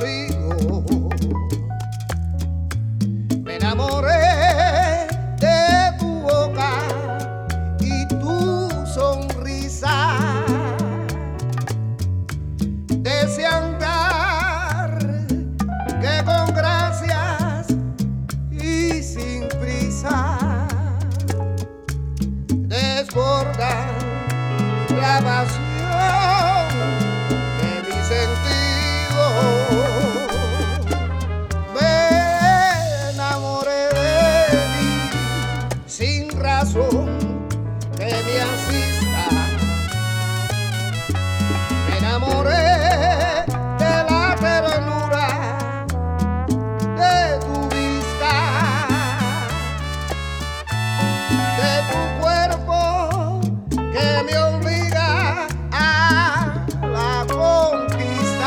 conocido. Me enamoré de tu boca y tu sonrisa, de ese andar que con gracias y sin prisa desborda la pasión de mi sentido. Me enamoré de ti sin razón que me asista. Me enamoré de la ternura de tu vista, de tu cuerpo que me obliga a la conquista,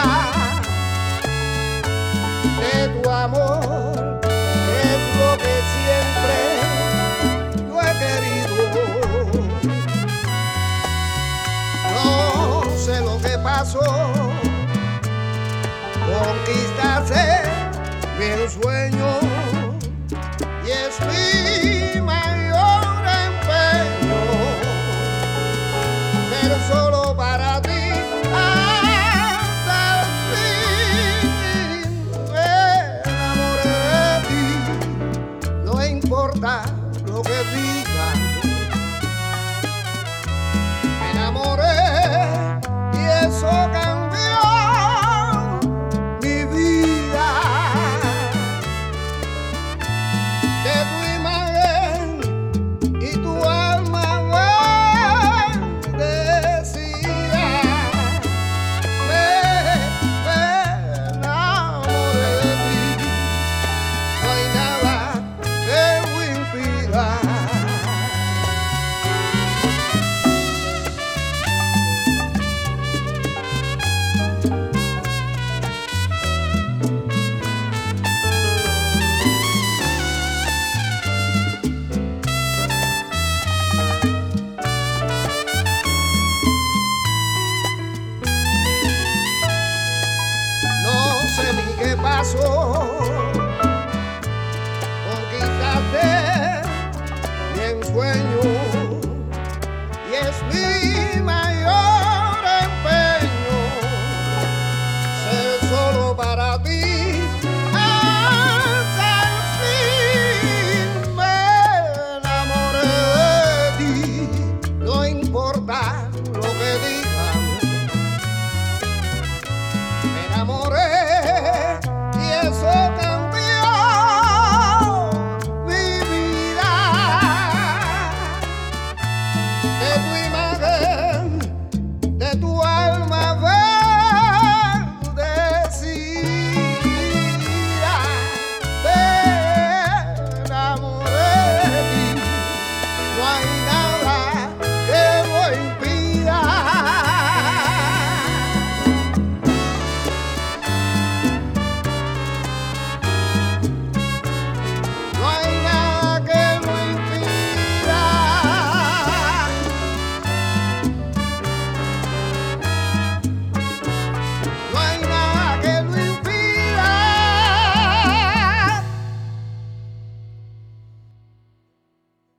de tu amor que es lo que siempre yo he querido. No sé lo que pasó, conquistaste mi ensueño.